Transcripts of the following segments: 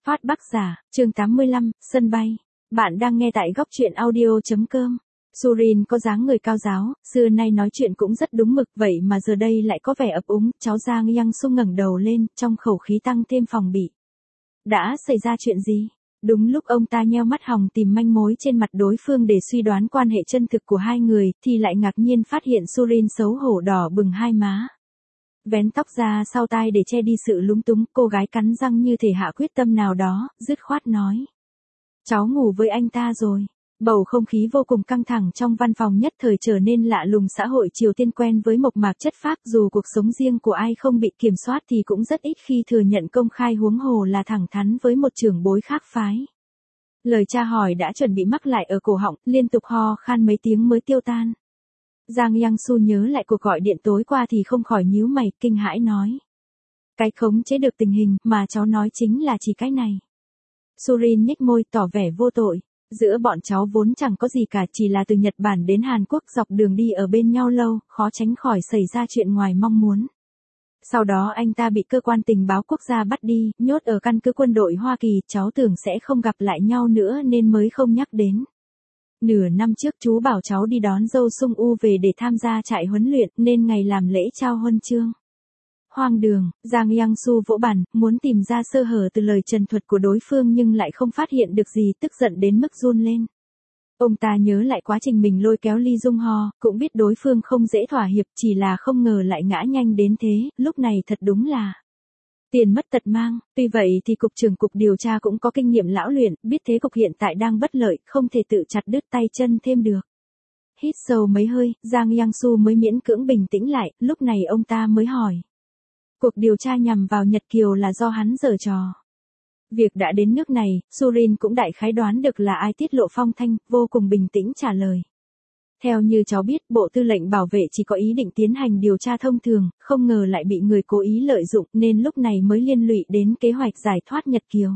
Phát Bắc Giả, chương 85, sân bay. Bạn đang nghe tại góc truyện audio.com. Surin có dáng người cao giáo, xưa nay nói chuyện cũng rất đúng mực, vậy mà giờ đây lại có vẻ ấp úng. Cháu Giang Yang Su ngẩng đầu lên, trong khẩu khí tăng thêm phòng bị. Đã xảy ra chuyện gì? Đúng lúc ông ta nheo mắt hòng tìm manh mối trên mặt đối phương để suy đoán quan hệ chân thực của hai người, thì lại ngạc nhiên phát hiện Surin xấu hổ đỏ bừng hai má. Vén tóc ra sau tai để che đi sự lúng túng, cô gái cắn răng như thể hạ quyết tâm nào đó, dứt khoát nói. Cháu ngủ với anh ta rồi. Bầu không khí vô cùng căng thẳng trong văn phòng nhất thời trở nên lạ lùng. Xã hội Triều Tiên quen với mộc mạc chất phác, dù cuộc sống riêng của ai không bị kiểm soát thì cũng rất ít khi thừa nhận công khai, huống hồ là thẳng thắn với một trưởng bối khác phái. Lời tra hỏi đã chuẩn bị mắc lại ở cổ họng, liên tục ho khan mấy tiếng mới tiêu tan. Giang Yang Su nhớ lại cuộc gọi điện tối qua thì không khỏi nhíu mày, kinh hãi nói. Cái khống chế được tình hình mà cháu nói chính là chỉ cái này. Surin nhếch môi tỏ vẻ vô tội. Giữa bọn cháu vốn chẳng có gì cả, chỉ là từ Nhật Bản đến Hàn Quốc dọc đường đi ở bên nhau lâu, khó tránh khỏi xảy ra chuyện ngoài mong muốn. Sau đó anh ta bị cơ quan tình báo quốc gia bắt đi, nhốt ở căn cứ quân đội Hoa Kỳ, cháu tưởng sẽ không gặp lại nhau nữa nên mới không nhắc đến. Nửa năm trước chú bảo cháu đi đón dâu Sung U về để tham gia trại huấn luyện nên ngày làm lễ trao huân chương. Hoang đường, Giang Yang Su vỗ bàn, muốn tìm ra sơ hở từ lời trần thuật của đối phương nhưng lại không phát hiện được gì, tức giận đến mức run lên. Ông ta nhớ lại quá trình mình lôi kéo Lee Jung Ho, cũng biết đối phương không dễ thỏa hiệp, chỉ là không ngờ lại ngã nhanh đến thế, lúc này thật đúng là tiền mất tật mang. Tuy vậy thì cục trưởng cục điều tra cũng có kinh nghiệm lão luyện, biết thế cục hiện tại đang bất lợi, không thể tự chặt đứt tay chân thêm được. Hít sâu mấy hơi, Giang Yang Su mới miễn cưỡng bình tĩnh lại, lúc này ông ta mới hỏi. Cuộc điều tra nhằm vào Nhật Kiều là do hắn giở trò. Việc đã đến nước này, Surin cũng đại khái đoán được là ai tiết lộ phong thanh, vô cùng bình tĩnh trả lời. Theo như cháu biết, Bộ Tư lệnh Bảo vệ chỉ có ý định tiến hành điều tra thông thường, không ngờ lại bị người cố ý lợi dụng nên lúc này mới liên lụy đến kế hoạch giải thoát Nhật Kiều.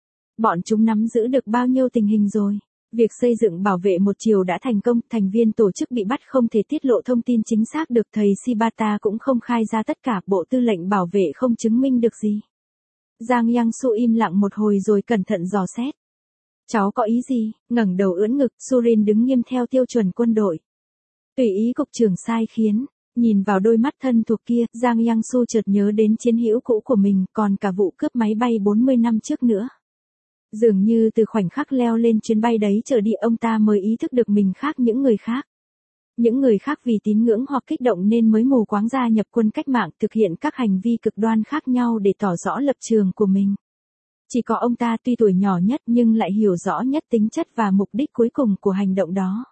Bọn chúng nắm giữ được bao nhiêu tình hình rồi? Việc xây dựng bảo vệ một chiều đã thành công, thành viên tổ chức bị bắt không thể tiết lộ thông tin chính xác được, thầy Shibata cũng không khai ra tất cả, Bộ Tư lệnh Bảo vệ không chứng minh được gì. Giang Yang Su im lặng một hồi rồi cẩn thận dò xét. Cháu có ý gì? Ngẩng đầu ưỡn ngực, Surin đứng nghiêm theo tiêu chuẩn quân đội. Tùy ý cục trưởng sai khiến. Nhìn vào đôi mắt thân thuộc kia, Giang Yang Su chợt nhớ đến chiến hữu cũ của mình, còn cả vụ cướp máy bay 40 năm trước nữa. Dường như từ khoảnh khắc leo lên chuyến bay đấy trở đi, ông ta mới ý thức được mình khác những người khác. Những người khác vì tín ngưỡng hoặc kích động nên mới mù quáng gia nhập quân cách mạng, thực hiện các hành vi cực đoan khác nhau để tỏ rõ lập trường của mình. Chỉ có ông ta tuy tuổi nhỏ nhất nhưng lại hiểu rõ nhất tính chất và mục đích cuối cùng của hành động đó.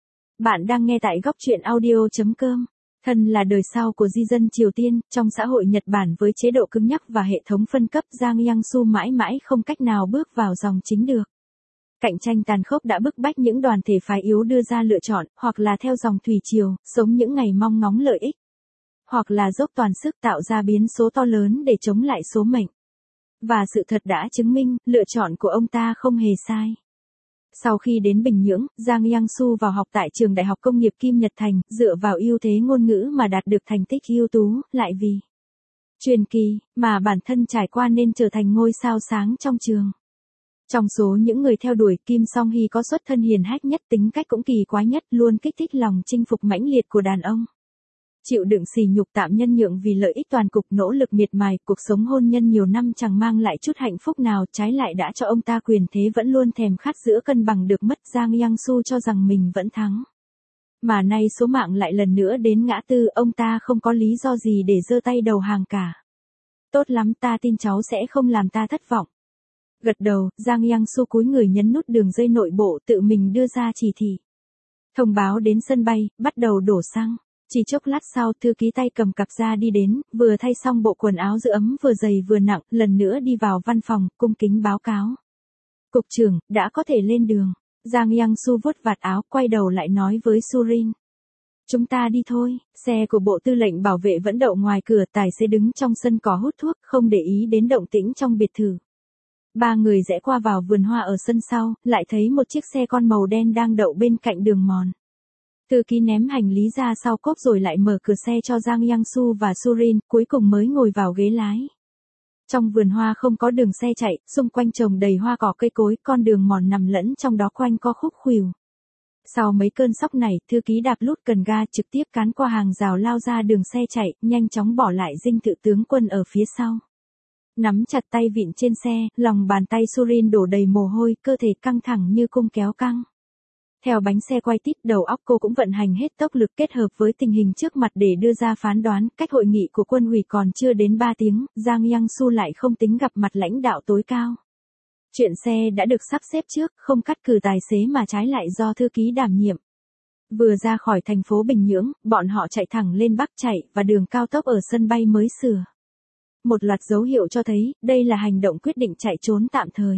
Bạn đang nghe tại góc truyện audio.com. Thân là đời sau của di dân Triều Tiên, trong xã hội Nhật Bản với chế độ cứng nhắc và hệ thống phân cấp, Giang Yang Su mãi mãi không cách nào bước vào dòng chính được. Cạnh tranh tàn khốc đã bức bách những đoàn thể phái yếu đưa ra lựa chọn, hoặc là theo dòng thủy triều, sống những ngày mong ngóng lợi ích, hoặc là dốc toàn sức tạo ra biến số to lớn để chống lại số mệnh. Và sự thật đã chứng minh, lựa chọn của ông ta không hề sai. Sau khi đến Bình Nhưỡng, Giang Yang Su vào học tại trường Đại học Công nghiệp Kim Nhật Thành, dựa vào ưu thế ngôn ngữ mà đạt được thành tích ưu tú, lại vì truyền kỳ mà bản thân trải qua nên trở thành ngôi sao sáng trong trường. Trong số những người theo đuổi, Kim Song Hee có xuất thân hiền hách nhất, tính cách cũng kỳ quái nhất, luôn kích thích lòng chinh phục mãnh liệt của đàn ông. Chịu đựng sỉ nhục tạm nhân nhượng vì lợi ích toàn cục, nỗ lực miệt mài, cuộc sống hôn nhân nhiều năm chẳng mang lại chút hạnh phúc nào, trái lại đã cho ông ta quyền thế, vẫn luôn thèm khát giữa cân bằng được mất. Giang Yang Su cho rằng mình vẫn thắng. Mà nay số mạng lại lần nữa đến ngã tư, ông ta không có lý do gì để giơ tay đầu hàng cả. Tốt lắm, ta tin cháu sẽ không làm ta thất vọng. Gật đầu, Giang Yang Su cúi người nhấn nút đường dây nội bộ, tự mình đưa ra chỉ thị. Thông báo đến sân bay, bắt đầu đổ xăng. Chỉ chốc lát sau, thư ký tay cầm cặp da đi đến, vừa thay xong bộ quần áo giữ ấm vừa dày vừa nặng, lần nữa đi vào văn phòng, cung kính báo cáo. Cục trưởng, đã có thể lên đường. Giang Yang Su vuốt vạt áo, quay đầu lại nói với Surin. Chúng ta đi thôi. Xe của Bộ Tư lệnh Bảo vệ vẫn đậu ngoài cửa, tài xế đứng trong sân cỏ hút thuốc, không để ý đến động tĩnh trong biệt thự. Ba người rẽ qua vào vườn hoa ở sân sau, lại thấy một chiếc xe con màu đen đang đậu bên cạnh đường mòn. Thư ký ném hành lý ra sau cốp rồi lại mở cửa xe cho Giang Yang Su và Surin, cuối cùng mới ngồi vào ghế lái. Trong vườn hoa không có đường xe chạy, xung quanh trồng đầy hoa cỏ cây cối, con đường mòn nằm lẫn trong đó quanh co khúc khuỷu. Sau mấy cơn sốc này, thư ký đạp lút cần ga trực tiếp cán qua hàng rào lao ra đường xe chạy, nhanh chóng bỏ lại dinh thự tướng quân ở phía sau. Nắm chặt tay vịn trên xe, lòng bàn tay Surin đổ đầy mồ hôi, cơ thể căng thẳng như cung kéo căng. Theo bánh xe quay tít, đầu óc cô cũng vận hành hết tốc lực kết hợp với tình hình trước mặt để đưa ra phán đoán. Cách hội nghị của quân ủy còn chưa đến 3 tiếng, Giang Yang-su lại không tính gặp mặt lãnh đạo tối cao. Chuyện xe đã được sắp xếp trước, không cắt cử tài xế mà trái lại do thư ký đảm nhiệm. Vừa ra khỏi thành phố Bình Nhưỡng, bọn họ chạy thẳng lên Bắc chạy và đường cao tốc ở sân bay mới sửa. Một loạt dấu hiệu cho thấy, đây là hành động quyết định chạy trốn tạm thời.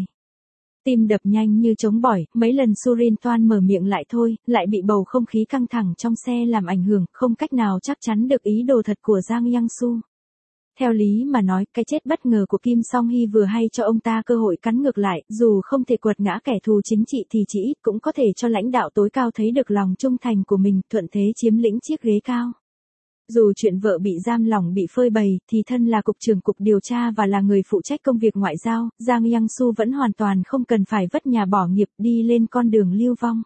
Tim đập nhanh như trống bỏi, mấy lần Surin toan mở miệng lại thôi, lại bị bầu không khí căng thẳng trong xe làm ảnh hưởng, không cách nào chắc chắn được ý đồ thật của Giang Yang-su. Theo lý mà nói, cái chết bất ngờ của Kim Song-hee vừa hay cho ông ta cơ hội cắn ngược lại, dù không thể quật ngã kẻ thù chính trị thì chỉ ít cũng có thể cho lãnh đạo tối cao thấy được lòng trung thành của mình, thuận thế chiếm lĩnh chiếc ghế cao. Dù chuyện vợ bị giam lỏng bị phơi bày, thì thân là cục trưởng cục điều tra và là người phụ trách công việc ngoại giao, Giang Yang-su vẫn hoàn toàn không cần phải vất nhà bỏ nghiệp đi lên con đường lưu vong.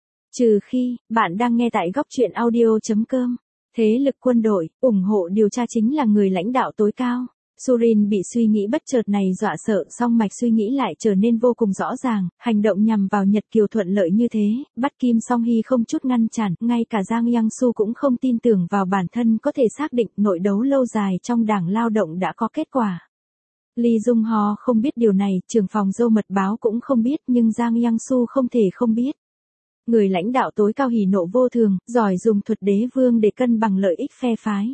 Trừ khi, bạn đang nghe tại góc truyện audio.com. Thế lực quân đội, ủng hộ điều tra chính là người lãnh đạo tối cao. Surin bị suy nghĩ bất chợt này dọa sợ, song mạch suy nghĩ lại trở nên vô cùng rõ ràng, hành động nhằm vào Nhật Kiều thuận lợi như thế, bắt Kim Song-hee không chút ngăn cản, ngay cả Giang Yang-su cũng không tin tưởng vào bản thân có thể xác định nội đấu lâu dài trong Đảng Lao động đã có kết quả. Lee Jung-ho không biết điều này, trưởng phòng dâu mật báo cũng không biết, nhưng Giang Yang-su không thể không biết. Người lãnh đạo tối cao hỉ nộ vô thường, giỏi dùng thuật đế vương để cân bằng lợi ích phe phái.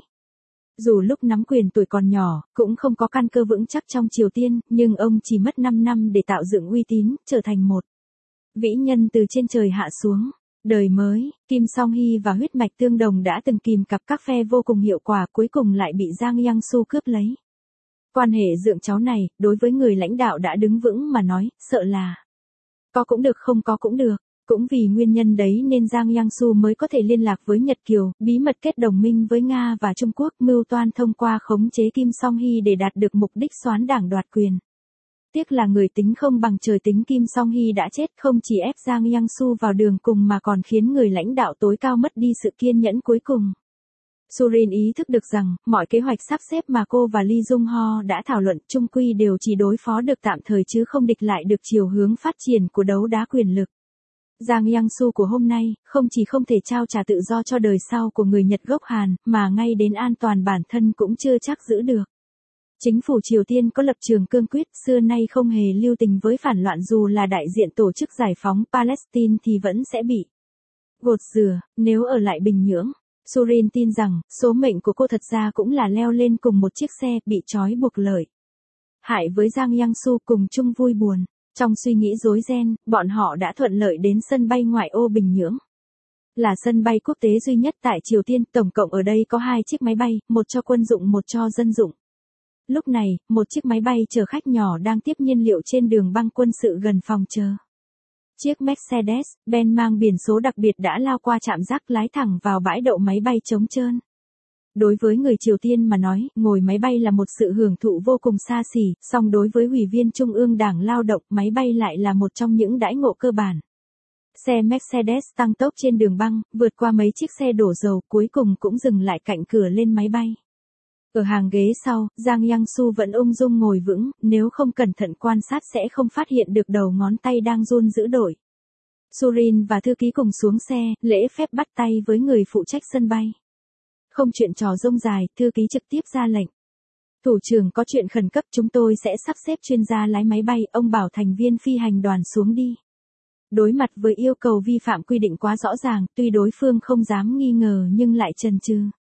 Dù lúc nắm quyền tuổi còn nhỏ, cũng không có căn cơ vững chắc trong Triều Tiên, nhưng ông chỉ mất 5 năm để tạo dựng uy tín, trở thành một vĩ nhân từ trên trời hạ xuống. Đời mới, Kim Song-hee và huyết mạch tương đồng đã từng kìm cặp các phe vô cùng hiệu quả, cuối cùng lại bị Giang Yang-su cướp lấy. Quan hệ dượng cháu này, đối với người lãnh đạo đã đứng vững mà nói, sợ là có cũng được không có cũng được. Cũng vì nguyên nhân đấy nên Giang Yang-su mới có thể liên lạc với Nhật Kiều, bí mật kết đồng minh với Nga và Trung Quốc, mưu toan thông qua khống chế Kim Song-hee để đạt được mục đích soán đảng đoạt quyền. Tiếc là người tính không bằng trời tính, Kim Song-hee đã chết, không chỉ ép Giang Yang-su vào đường cùng mà còn khiến người lãnh đạo tối cao mất đi sự kiên nhẫn cuối cùng. Surin ý thức được rằng, mọi kế hoạch sắp xếp mà cô và Lee Jung-ho đã thảo luận chung quy đều chỉ đối phó được tạm thời chứ không địch lại được chiều hướng phát triển của đấu đá quyền lực. Giang Yang-su của hôm nay, không chỉ không thể trao trả tự do cho đời sau của người Nhật gốc Hàn, mà ngay đến an toàn bản thân cũng chưa chắc giữ được. Chính phủ Triều Tiên có lập trường cương quyết, xưa nay không hề lưu tình với phản loạn, dù là đại diện tổ chức giải phóng Palestine thì vẫn sẽ bị gột rửa, nếu ở lại Bình Nhưỡng. Surin tin rằng, số mệnh của cô thật ra cũng là leo lên cùng một chiếc xe, bị trói buộc lợi hại với Giang Yang-su cùng chung vui buồn. Trong suy nghĩ rối ren, bọn họ đã thuận lợi đến sân bay ngoại ô Bình Nhưỡng. Là sân bay quốc tế duy nhất tại Triều Tiên, tổng cộng ở đây có 2 chiếc máy bay, một cho quân dụng một cho dân dụng. Lúc này, một chiếc máy bay chở khách nhỏ đang tiếp nhiên liệu trên đường băng quân sự gần phòng chờ. Chiếc Mercedes-Benz mang biển số đặc biệt đã lao qua trạm gác, lái thẳng vào bãi đậu máy bay trống trơn. Đối với người Triều Tiên mà nói, ngồi máy bay là một sự hưởng thụ vô cùng xa xỉ, song đối với ủy viên Trung ương Đảng Lao động, máy bay lại là một trong những đãi ngộ cơ bản. Xe Mercedes tăng tốc trên đường băng, vượt qua mấy chiếc xe đổ dầu, cuối cùng cũng dừng lại cạnh cửa lên máy bay. Ở hàng ghế sau, Giang Yang-su vẫn ung dung ngồi vững, nếu không cẩn thận quan sát sẽ không phát hiện được đầu ngón tay đang run dữ dội. Surin và thư ký cùng xuống xe, lễ phép bắt tay với người phụ trách sân bay. Không chuyện trò rông dài, thư ký trực tiếp ra lệnh. Thủ trưởng có chuyện khẩn cấp, chúng tôi sẽ sắp xếp chuyên gia lái máy bay, ông bảo thành viên phi hành đoàn xuống đi. Đối mặt với yêu cầu vi phạm quy định quá rõ ràng, tuy đối phương không dám nghi ngờ nhưng lại chần chừ.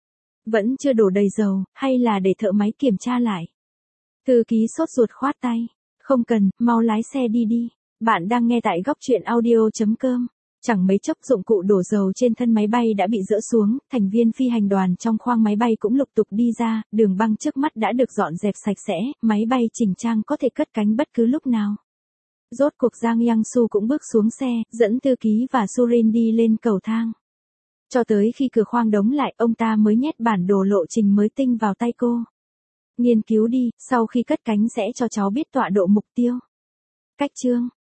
Vẫn chưa đổ đầy dầu, hay là để thợ máy kiểm tra lại? Thư ký sốt ruột khoát tay. Không cần, mau lái xe đi đi. Bạn đang nghe tại góc truyện audio.com. Chẳng mấy chốc dụng cụ đổ dầu trên thân máy bay đã bị dỡ xuống, thành viên phi hành đoàn trong khoang máy bay cũng lục tục đi ra, đường băng trước mắt đã được dọn dẹp sạch sẽ, máy bay chỉnh trang có thể cất cánh bất cứ lúc nào. Rốt cuộc Giang Yang-su cũng bước xuống xe, dẫn thư ký và Surin đi lên cầu thang. Cho tới khi cửa khoang đóng lại, ông ta mới nhét bản đồ lộ trình mới tinh vào tay cô. Nghiên cứu đi, sau khi cất cánh sẽ cho cháu biết tọa độ mục tiêu. Cách chương